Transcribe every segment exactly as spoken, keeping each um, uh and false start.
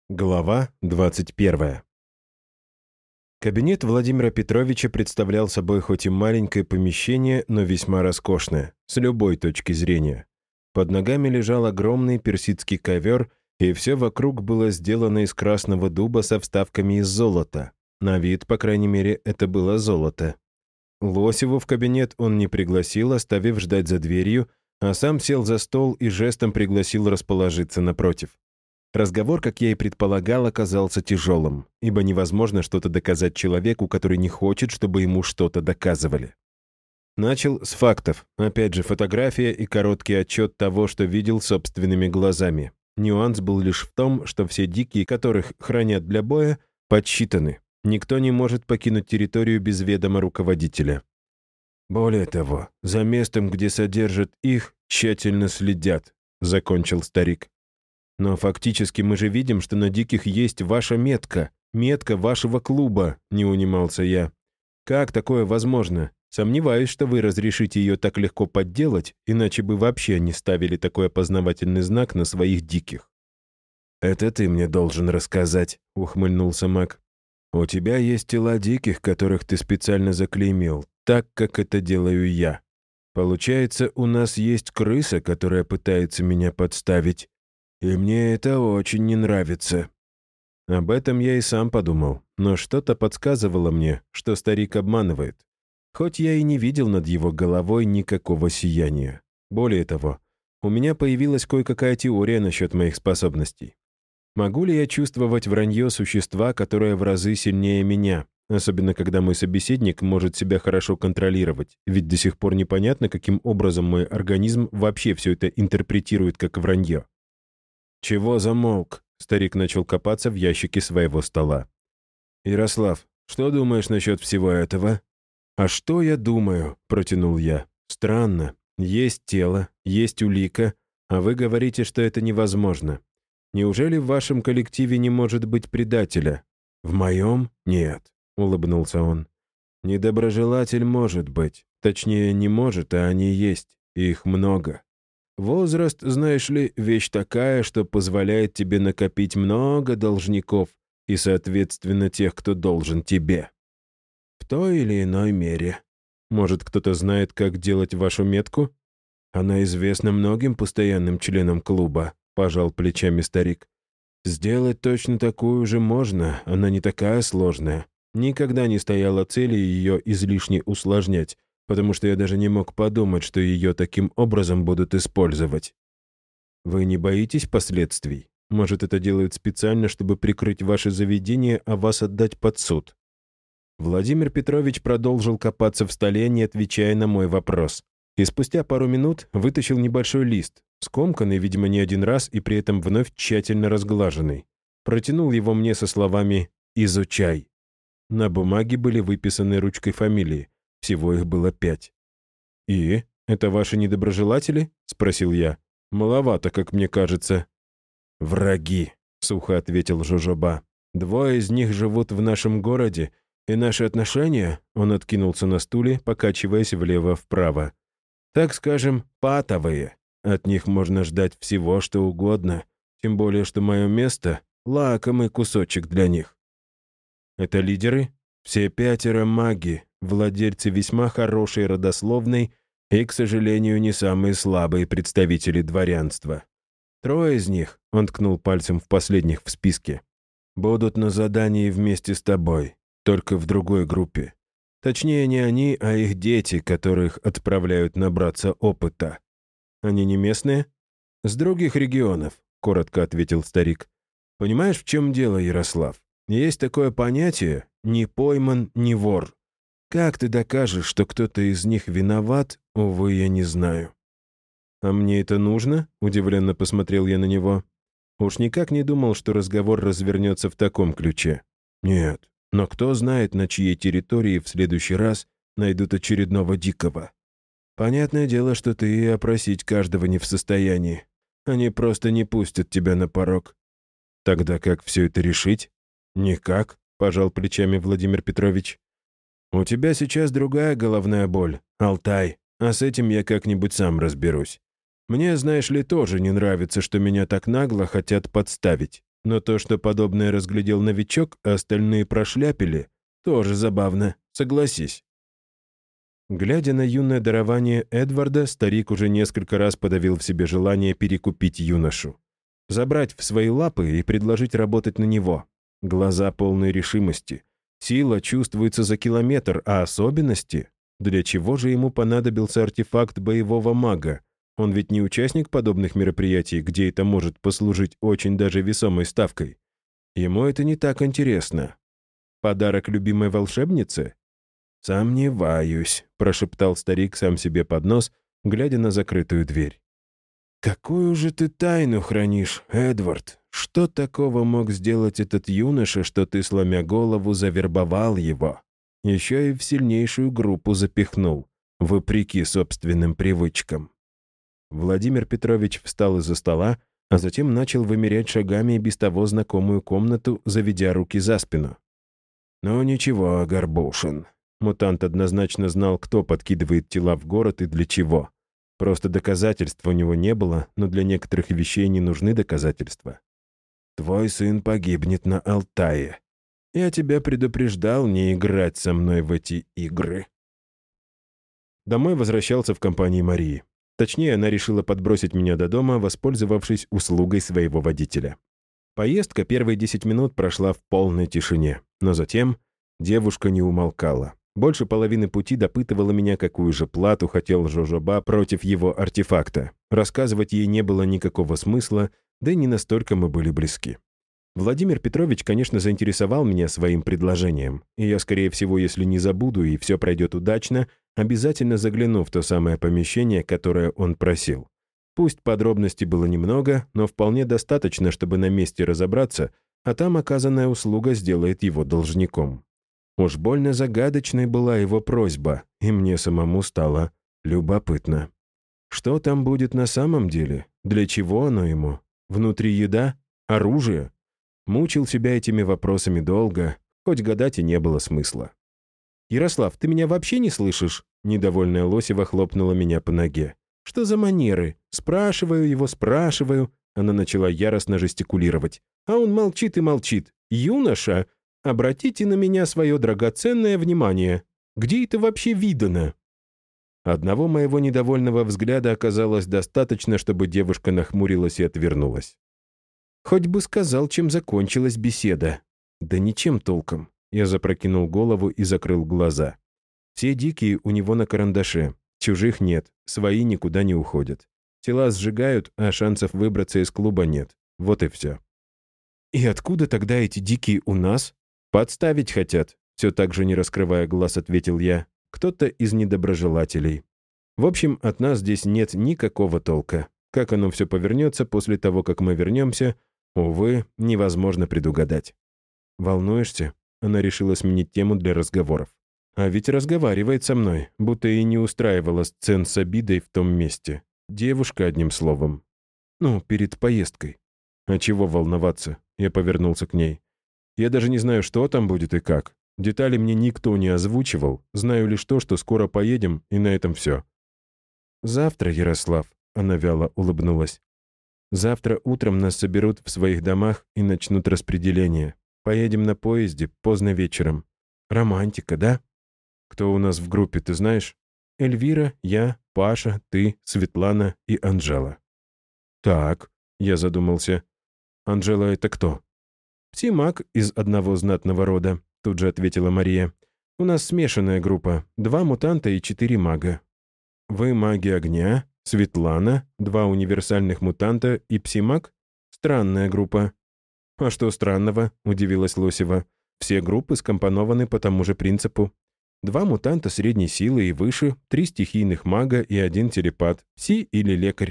Глава двадцать первая. Кабинет Владимира Петровича представлял собой хоть и маленькое помещение, но весьма роскошное, с любой точки зрения. Под ногами лежал огромный персидский ковер, и все вокруг было сделано из красного дуба со вставками из золота. На вид, по крайней мере, это было золото. Лосеву в кабинет он не пригласил, оставив ждать за дверью, а сам сел за стол и жестом пригласил расположиться напротив. Разговор, как я и предполагал, оказался тяжелым, ибо невозможно что-то доказать человеку, который не хочет, чтобы ему что-то доказывали. Начал с фактов. Опять же, фотография и короткий отчет того, что видел собственными глазами. Нюанс был лишь в том, что все дикие, которых хранят для боя, подсчитаны. Никто не может покинуть территорию без ведома руководителя. Более того, за местом, где содержат их, тщательно следят, закончил старик. Но фактически мы же видим, что на диких есть ваша метка, метка вашего клуба, не унимался я. Как такое возможно? Сомневаюсь, что вы разрешите ее так легко подделать, иначе бы вообще не ставили такой опознавательный знак на своих диких. «Это ты мне должен рассказать», — ухмыльнулся маг. «У тебя есть тела диких, которых ты специально заклеймил, так, как это делаю я. Получается, у нас есть крыса, которая пытается меня подставить. И мне это очень не нравится». Об этом я и сам подумал, но что-то подсказывало мне, что старик обманывает. Хоть я и не видел над его головой никакого сияния. Более того, у меня появилась кое-какая теория насчет моих способностей. Могу ли я чувствовать вранье существа, которое в разы сильнее меня, особенно когда мой собеседник может себя хорошо контролировать, ведь до сих пор непонятно, каким образом мой организм вообще все это интерпретирует как вранье. «Чего замолк?» — старик начал копаться в ящике своего стола. «Ярослав, что думаешь насчет всего этого?» «А что я думаю?» — протянул я. «Странно. Есть тело, есть улика, а вы говорите, что это невозможно. Неужели в вашем коллективе не может быть предателя?» «В моем? Нет», — улыбнулся он. «Недоброжелатель может быть. Точнее, не может, а они есть. Их много. Возраст, знаешь ли, вещь такая, что позволяет тебе накопить много должников и, соответственно, тех, кто должен тебе. В той или иной мере. Может, кто-то знает, как делать вашу метку? Она известна многим постоянным членам клуба», — пожал плечами старик. «Сделать точно такую же можно, она не такая сложная. Никогда не стояла цели ее излишне усложнять, потому что я даже не мог подумать, что ее таким образом будут использовать. Вы не боитесь последствий? Может, это делают специально, чтобы прикрыть ваше заведение, а вас отдать под суд?» Владимир Петрович продолжил копаться в столе, не отвечая на мой вопрос. И спустя пару минут вытащил небольшой лист, скомканный, видимо, не один раз и при этом вновь тщательно разглаженный. Протянул его мне со словами «Изучай». На бумаге были выписаны ручкой фамилии. Всего их было пять. «И? Это ваши недоброжелатели?» — спросил я. «Маловато, как мне кажется». «Враги», — сухо ответил Жужоба. «Двое из них живут в нашем городе, и наши отношения...» — он откинулся на стуле, покачиваясь влево-вправо. «Так скажем, патовые. От них можно ждать всего, что угодно, тем более, что мое место — лакомый кусочек для них». «Это лидеры?» «Все пятеро маги, владельцы весьма хорошей родословной и, к сожалению, не самые слабые представители дворянства. Трое из них, он ткнул пальцем в последних в списке, будут на задании вместе с тобой, только в другой группе. Точнее, не они, а их дети, которых отправляют набраться опыта. Они не местные?» «С других регионов», — коротко ответил старик. «Понимаешь, в чем дело, Ярослав? Есть такое понятие «не пойман, не вор». Как ты докажешь, что кто-то из них виноват, увы, я не знаю». «А мне это нужно?» — удивленно посмотрел я на него. Уж никак не думал, что разговор развернется в таком ключе. «Нет, но кто знает, на чьей территории в следующий раз найдут очередного дикого. Понятное дело, что ты и опросить каждого не в состоянии. Они просто не пустят тебя на порог. Тогда как все это решить?» «Никак», — пожал плечами Владимир Петрович. «У тебя сейчас другая головная боль, Алтай, а с этим я как-нибудь сам разберусь. Мне, знаешь ли, тоже не нравится, что меня так нагло хотят подставить. Но то, что подобное разглядел новичок, а остальные прошляпили, тоже забавно, согласись. Глядя на юное дарование Эдварда, старик уже несколько раз подавил в себе желание перекупить юношу. Забрать в свои лапы и предложить работать на него. Глаза полные решимости. Сила чувствуется за километр, а особенности? Для чего же ему понадобился артефакт боевого мага? Он ведь не участник подобных мероприятий, где это может послужить очень даже весомой ставкой. Ему это не так интересно. Подарок любимой волшебнице? «Сомневаюсь», — прошептал старик сам себе под нос, глядя на закрытую дверь. «Какую же ты тайну хранишь, Эдвард? Что такого мог сделать этот юноша, что ты, сломя голову, завербовал его? Еще и в сильнейшую группу запихнул, вопреки собственным привычкам». Владимир Петрович встал из-за стола, а затем начал вымерять шагами и без того знакомую комнату, заведя руки за спину. «Ну ничего, Горбушин». Мутант однозначно знал, кто подкидывает тела в город и для чего. Просто доказательств у него не было, но для некоторых вещей не нужны доказательства. «Твой сын погибнет на Алтае. Я тебя предупреждал не играть со мной в эти игры». Домой возвращался в компании Марии. Точнее, она решила подбросить меня до дома, воспользовавшись услугой своего водителя. Поездка первые десять минут прошла в полной тишине, но затем девушка не умолкала. Больше половины пути допытывала меня, какую же плату хотел Жожоба против его артефакта. Рассказывать ей не было никакого смысла, да и не настолько мы были близки. Владимир Петрович, конечно, заинтересовал меня своим предложением, и я, скорее всего, если не забуду и все пройдет удачно, обязательно загляну в то самое помещение, которое он просил. Пусть подробностей было немного, но вполне достаточно, чтобы на месте разобраться, а там оказанная услуга сделает его должником. Уж больно загадочной была его просьба, и мне самому стало любопытно. Что там будет на самом деле? Для чего оно ему? Внутри еда? Оружие? Мучил себя этими вопросами долго, хоть гадать и не было смысла. «Ярослав, ты меня вообще не слышишь?» Недовольная Лосева хлопнула меня по ноге. «Что за манеры? Спрашиваю его, спрашиваю». Она начала яростно жестикулировать. А он молчит и молчит. «Юноша, обратите на меня свое драгоценное внимание. Где это вообще видано?» Одного моего недовольного взгляда оказалось достаточно, чтобы девушка нахмурилась и отвернулась. Хоть бы сказал, чем закончилась беседа. Да ничем толком. Я запрокинул голову и закрыл глаза. Все дикие у него на карандаше. Чужих нет, свои никуда не уходят. Тела сжигают, а шансов выбраться из клуба нет. Вот и все. «И откуда тогда эти дикие у нас?» «Подставить хотят», — все так же не раскрывая глаз, ответил я. «Кто-то из недоброжелателей. В общем, от нас здесь нет никакого толка. Как оно все повернется после того, как мы вернемся, увы, невозможно предугадать». «Волнуешься?» Она решила сменить тему для разговоров. А ведь разговаривает со мной, будто и не устраивала сцен с обидой в том месте. Девушка, одним словом. Ну, перед поездкой. А чего волноваться? Я повернулся к ней. Я даже не знаю, что там будет и как. Детали мне никто не озвучивал. Знаю лишь то, что скоро поедем, и на этом все. «Завтра, Ярослав», — она вяло улыбнулась. «Завтра утром нас соберут в своих домах и начнут распределение. Поедем на поезде поздно вечером. Романтика, да? Кто у нас в группе, ты знаешь? Эльвира, я, Паша, ты, Светлана и Анжела». «Так», — я задумался. «Анжела — это кто?» «Псимаг из одного знатного рода», — тут же ответила Мария. «У нас смешанная группа. Два мутанта и четыре мага». «Вы маги огня, Светлана, два универсальных мутанта и псимаг? Странная группа». «А что странного?» — удивилась Лосева. «Все группы скомпонованы по тому же принципу. Два мутанта средней силы и выше, три стихийных мага и один телепат, пси или лекарь».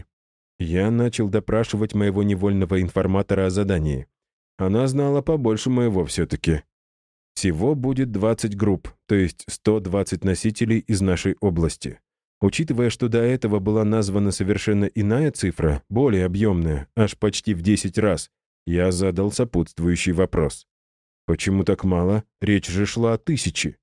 Я начал допрашивать моего невольного информатора о задании. Она знала побольше моего все-таки. Всего будет двадцать групп, то есть сто двадцать носителей из нашей области. Учитывая, что до этого была названа совершенно иная цифра, более объемная, аж почти в десять раз, я задал сопутствующий вопрос. «Почему так мало? Речь же шла о тысяче».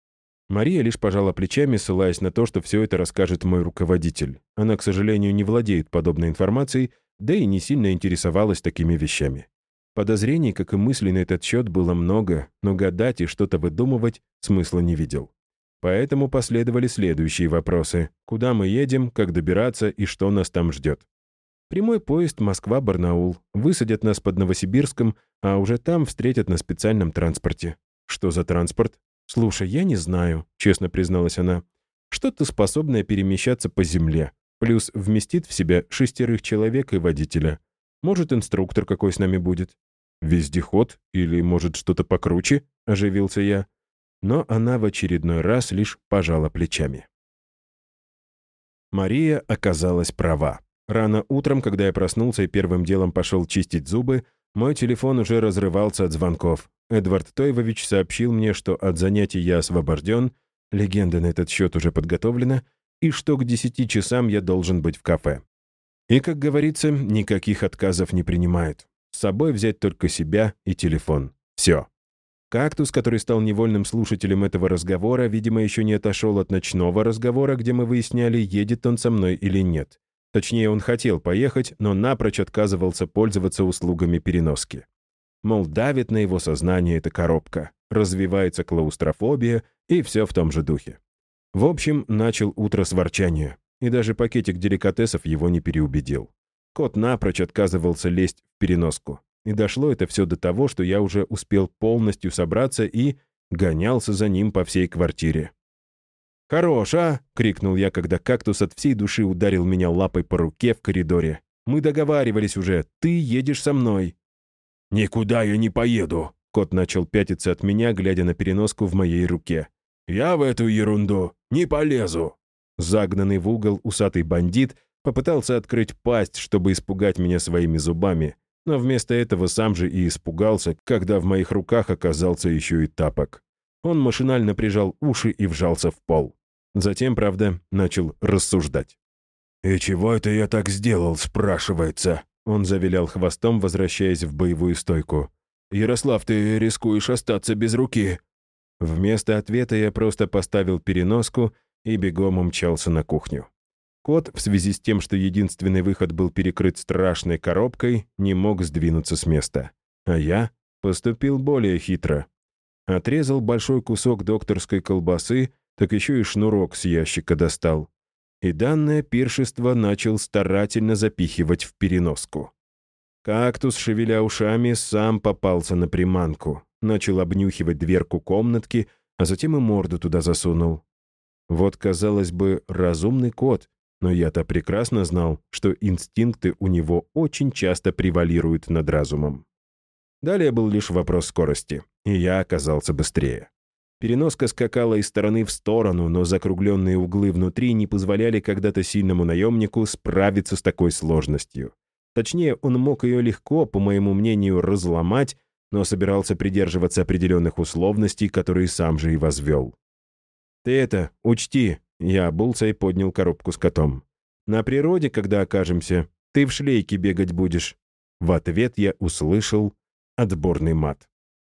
Мария лишь пожала плечами, ссылаясь на то, что все это расскажет мой руководитель. Она, к сожалению, не владеет подобной информацией, да и не сильно интересовалась такими вещами. Подозрений, как и мыслей на этот счет, было много, но гадать и что-то выдумывать смысла не видел. Поэтому последовали следующие вопросы. Куда мы едем, как добираться и что нас там ждет? Прямой поезд Москва-Барнаул. Высадят нас под Новосибирском, а уже там встретят на специальном транспорте. Что за транспорт? Слушай, я не знаю, честно призналась она. Что-то способное перемещаться по земле. Плюс вместит в себя шестерых человек и водителя. Может, инструктор какой с нами будет? Вездеход? Или, может, что-то покруче? Оживился я. Но она в очередной раз лишь пожала плечами. Мария оказалась права. Рано утром, когда я проснулся и первым делом пошел чистить зубы, мой телефон уже разрывался от звонков. Эдвард Тойвович сообщил мне, что от занятий я освобожден, легенда на этот счет уже подготовлена, и что к десяти часам я должен быть в кафе. И, как говорится, никаких отказов не принимают. С собой взять только себя и телефон. Все. Кактус, который стал невольным слушателем этого разговора, видимо, еще не отошел от ночного разговора, где мы выясняли, едет он со мной или нет. Точнее, он хотел поехать, но напрочь отказывался пользоваться услугами переноски. Мол, давит на его сознание эта коробка, развивается клаустрофобия и все в том же духе. В общем, начал утро с ворчания, и даже пакетик деликатесов его не переубедил. Кот напрочь отказывался лезть в переноску. И дошло это все до того, что я уже успел полностью собраться и гонялся за ним по всей квартире. «Хорош, а!» — крикнул я, когда кактус от всей души ударил меня лапой по руке в коридоре. «Мы договаривались уже, ты едешь со мной». «Никуда я не поеду!» — кот начал пятиться от меня, глядя на переноску в моей руке. «Я в эту ерунду не полезу!» Загнанный в угол усатый бандит попытался открыть пасть, чтобы испугать меня своими зубами, но вместо этого сам же и испугался, когда в моих руках оказался еще и тапок. Он машинально прижал уши и вжался в пол. Затем, правда, начал рассуждать. «И чего это я так сделал, спрашивается?» Он завилял хвостом, возвращаясь в боевую стойку. «Ярослав, ты рискуешь остаться без руки». Вместо ответа я просто поставил переноску и бегом умчался на кухню. Кот, в связи с тем, что единственный выход был перекрыт страшной коробкой, не мог сдвинуться с места. А я поступил более хитро. Отрезал большой кусок докторской колбасы, так еще и шнурок с ящика достал. И данное пиршество начал старательно запихивать в переноску. Кактус, шевеля ушами, сам попался на приманку. Начал обнюхивать дверку комнатки, а затем и морду туда засунул. Вот, казалось бы, разумный кот, но я-то прекрасно знал, что инстинкты у него очень часто превалируют над разумом. Далее был лишь вопрос скорости, и я оказался быстрее. Переноска скакала из стороны в сторону, но закругленные углы внутри не позволяли когда-то сильному наемнику справиться с такой сложностью. Точнее, он мог ее легко, по моему мнению, разломать, но собирался придерживаться определенных условностей, которые сам же и возвел. «Ты это, учти!» — я обулся и поднял коробку с котом. «На природе, когда окажемся, ты в шлейке бегать будешь». В ответ я услышал отборный мат.